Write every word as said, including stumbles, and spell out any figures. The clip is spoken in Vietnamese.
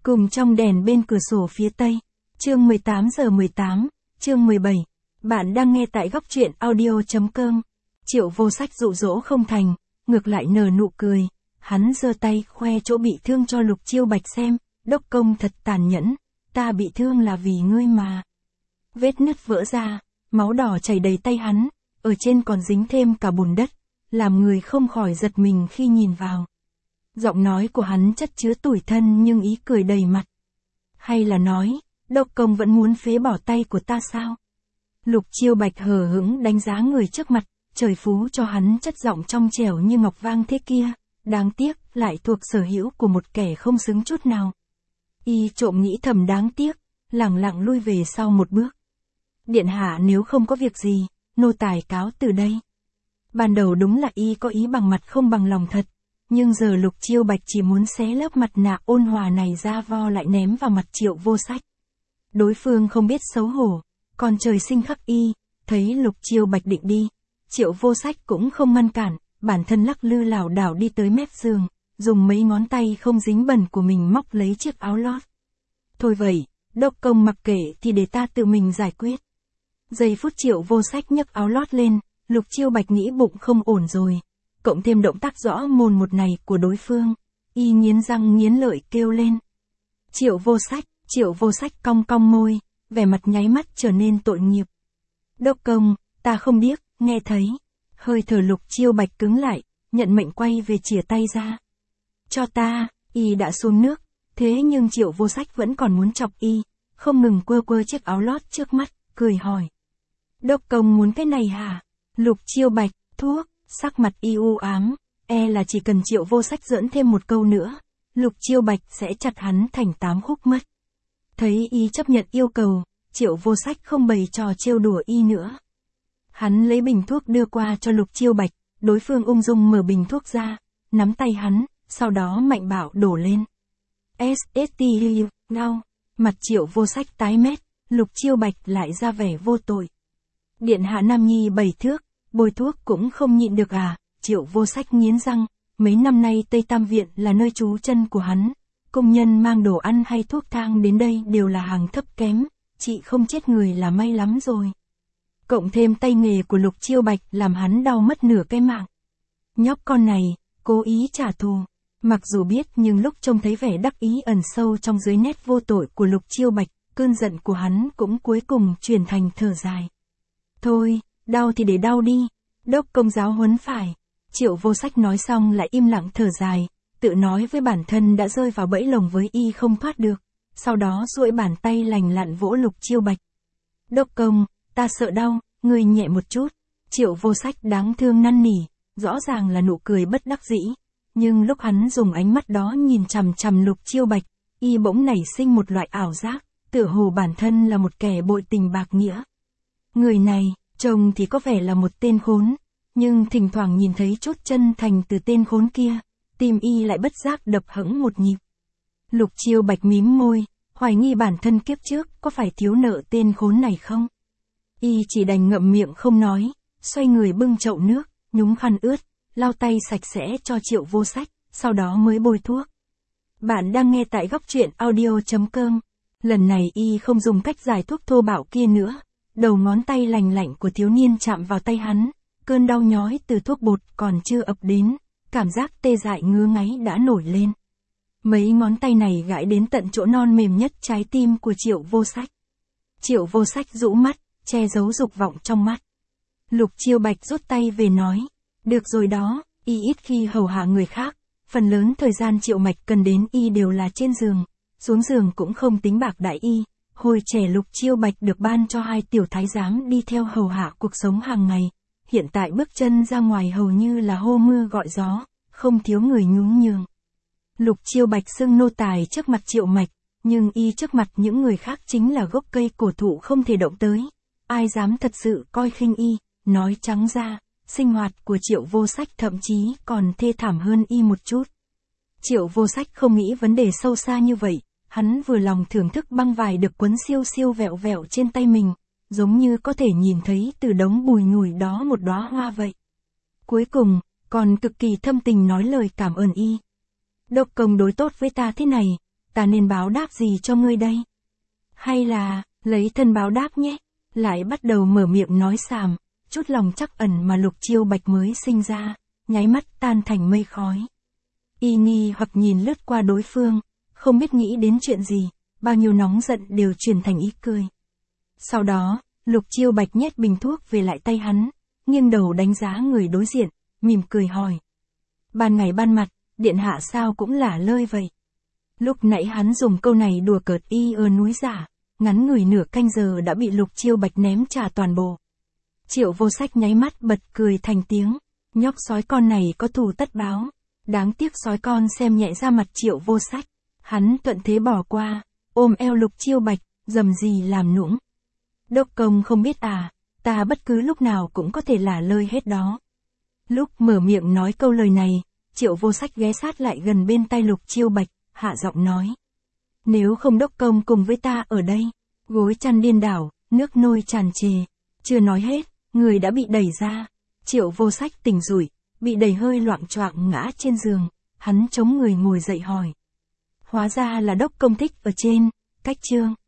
Cùng trong đèn bên cửa sổ phía tây. Chương mười tám giờ mười tám, chương mười bảy. Bạn đang nghe tại góc truyện audio.com. Triệu Vô Sách dụ dỗ không thành, ngược lại nở nụ cười. Hắn giơ tay khoe chỗ bị thương cho Lục Chiêu Bạch xem, đốc công thật tàn nhẫn, ta bị thương là vì ngươi mà. Vết nứt vỡ ra, máu đỏ chảy đầy tay hắn, ở trên còn dính thêm cả bùn đất, làm người không khỏi giật mình khi nhìn vào. Giọng nói của hắn chất chứa tủi thân nhưng ý cười đầy mặt. Hay là nói, đốc công vẫn muốn phế bỏ tay của ta sao? Lục Chiêu Bạch hờ hững đánh giá người trước mặt, trời phú cho hắn chất giọng trong trẻo như ngọc vang thế kia, đáng tiếc, lại thuộc sở hữu của một kẻ không xứng chút nào. Y trộm nghĩ thầm đáng tiếc, lẳng lặng lui về sau một bước. Điện hạ nếu không có việc gì, nô tài cáo từ đây. Ban đầu đúng là y có ý bằng mặt không bằng lòng thật, nhưng giờ Lục Chiêu Bạch chỉ muốn xé lớp mặt nạ ôn hòa này ra vo lại ném vào mặt Triệu Vô Sách. Đối phương không biết xấu hổ, còn trời sinh khắc y, thấy Lục Chiêu Bạch định đi, Triệu Vô Sách cũng không ngăn cản, bản thân lắc lư lảo đảo đi tới mép giường, dùng mấy ngón tay không dính bẩn của mình móc lấy chiếc áo lót. Thôi vậy, đốc công mặc kệ thì để ta tự mình giải quyết. Giây phút Triệu Vô Sách nhấc áo lót lên, Lục Chiêu Bạch nghĩ bụng không ổn rồi, cộng thêm động tác rõ mồn một này của đối phương, y nghiến răng nghiến lợi kêu lên. Triệu Vô Sách, Triệu Vô Sách cong cong môi, vẻ mặt nháy mắt trở nên tội nghiệp. Đốc công, ta không biết, nghe thấy. Hơi thở Lục Chiêu Bạch cứng lại, nhận mệnh quay về chìa tay ra. Cho ta, y đã xuống nước, thế nhưng Triệu Vô Sách vẫn còn muốn chọc y, không ngừng quơ quơ chiếc áo lót trước mắt, cười hỏi. Đốc công muốn cái này hả? Lục Chiêu Bạch, thuốc, sắc mặt y u ám, e là chỉ cần Triệu Vô Sách giỡn thêm một câu nữa, Lục Chiêu Bạch sẽ chặt hắn thành tám khúc mất. Thấy y chấp nhận yêu cầu, Triệu Vô Sách không bày trò trêu đùa y nữa. Hắn lấy bình thuốc đưa qua cho Lục Chiêu Bạch, đối phương ung dung mở bình thuốc ra, nắm tay hắn, sau đó mạnh bạo đổ lên. ét ét tê đau, mặt Triệu Vô Sách tái mét, Lục Chiêu Bạch lại ra vẻ vô tội. Điện hạ nam nhi bảy thước, bôi thuốc cũng không nhịn được à? Triệu Vô Sách nghiến răng, mấy năm nay Tây Tam Viện là nơi trú chân của hắn, công nhân mang đồ ăn hay thuốc thang đến đây đều là hàng thấp kém, chị không chết người là may lắm rồi. Cộng thêm tay nghề của Lục Chiêu Bạch làm hắn đau mất nửa cái mạng. Nhóc con này, cố ý trả thù, mặc dù biết nhưng lúc trông thấy vẻ đắc ý ẩn sâu trong dưới nét vô tội của Lục Chiêu Bạch, cơn giận của hắn cũng cuối cùng chuyển thành thở dài. Thôi, đau thì để đau đi, đốc công giáo huấn phải. Triệu Vô Sách nói xong lại im lặng thở dài, tự nói với bản thân đã rơi vào bẫy lồng với y không thoát được, sau đó duỗi bàn tay lành lặn vỗ Lục Chiêu Bạch. Đốc công, ta sợ đau, ngươi nhẹ một chút. Triệu Vô Sách đáng thương năn nỉ, rõ ràng là nụ cười bất đắc dĩ, nhưng lúc hắn dùng ánh mắt đó nhìn chằm chằm Lục Chiêu Bạch, y bỗng nảy sinh một loại ảo giác, tựa hồ bản thân là một kẻ bội tình bạc nghĩa. Người này, trông thì có vẻ là một tên khốn, nhưng thỉnh thoảng nhìn thấy chút chân thành từ tên khốn kia, tim y lại bất giác đập hững một nhịp. Lục Chiêu Bạch mím môi, hoài nghi bản thân kiếp trước có phải thiếu nợ tên khốn này không? Y chỉ đành ngậm miệng không nói, xoay người bưng chậu nước, nhúng khăn ướt, lau tay sạch sẽ cho Triệu Vô Sách, sau đó mới bôi thuốc. Bạn đang nghe tại góc truyện audio.com. Lần này y không dùng cách giải thuốc thô bạo kia nữa, đầu ngón tay lành lạnh của thiếu niên chạm vào tay hắn, cơn đau nhói từ thuốc bột còn chưa ập đến, cảm giác tê dại ngứa ngáy đã nổi lên. Mấy ngón tay này gãi đến tận chỗ non mềm nhất trái tim của Triệu Vô Sách. Triệu Vô Sách rũ mắt, che giấu dục vọng trong mắt. Lục Chiêu Bạch rút tay về nói, được rồi đó, y ít khi hầu hạ người khác, phần lớn thời gian Triệu Mạch cần đến y đều là trên giường, xuống giường cũng không tính bạc đãi y. Hồi trẻ Lục Chiêu Bạch được ban cho hai tiểu thái giám đi theo hầu hạ cuộc sống hàng ngày, hiện tại bước chân ra ngoài hầu như là hô mưa gọi gió, không thiếu người nhún nhường. Lục Chiêu Bạch xưng nô tài trước mặt Triệu Mạch, nhưng y trước mặt những người khác chính là gốc cây cổ thụ không thể động tới. Ai dám thật sự coi khinh y, nói trắng ra, sinh hoạt của Triệu Vô Sách thậm chí còn thê thảm hơn y một chút. Triệu Vô Sách không nghĩ vấn đề sâu xa như vậy, hắn vừa lòng thưởng thức băng vải được quấn siêu siêu vẹo vẹo trên tay mình, giống như có thể nhìn thấy từ đống bùi nhùi đó một đóa hoa vậy. Cuối cùng, còn cực kỳ thâm tình nói lời cảm ơn y. Đốc công đối tốt với ta thế này, ta nên báo đáp gì cho ngươi đây? Hay là, lấy thân báo đáp nhé, lại bắt đầu mở miệng nói xàm, chút lòng trắc ẩn mà Lục Chiêu Bạch mới sinh ra, nháy mắt tan thành mây khói. Y nghi hoặc nhìn lướt qua đối phương, không biết nghĩ đến chuyện gì, bao nhiêu nóng giận đều chuyển thành ý cười. Sau đó, Lục Chiêu Bạch nhét bình thuốc về lại tay hắn, nghiêng đầu đánh giá người đối diện, mỉm cười hỏi. Ban ngày ban mặt, điện hạ sao cũng lả lơi vậy? Lúc nãy hắn dùng câu này đùa cợt y ơ núi giả, ngắn ngủi nửa canh giờ đã bị Lục Chiêu Bạch ném trả toàn bộ. Triệu Vô Sách nháy mắt bật cười thành tiếng, nhóc sói con này có thù tất báo. Đáng tiếc sói con xem nhẹ ra mặt Triệu Vô Sách, hắn thuận thế bỏ qua, ôm eo Lục Chiêu Bạch, dầm gì làm nũng. Đốc công không biết à, ta bất cứ lúc nào cũng có thể lả lơi hết đó. Lúc mở miệng nói câu lời này, Triệu Vô Sách ghé sát lại gần bên tay Lục Chiêu Bạch, hạ giọng nói. Nếu không đốc công cùng với ta ở đây, gối chăn điên đảo, nước nôi tràn trề. Chưa nói hết, người đã bị đẩy ra. Triệu Vô Sách tỉnh rủi, bị đẩy hơi loạng choạng ngã trên giường, hắn chống người ngồi dậy hỏi. Hóa ra là đốc công thích ở trên, cách chương.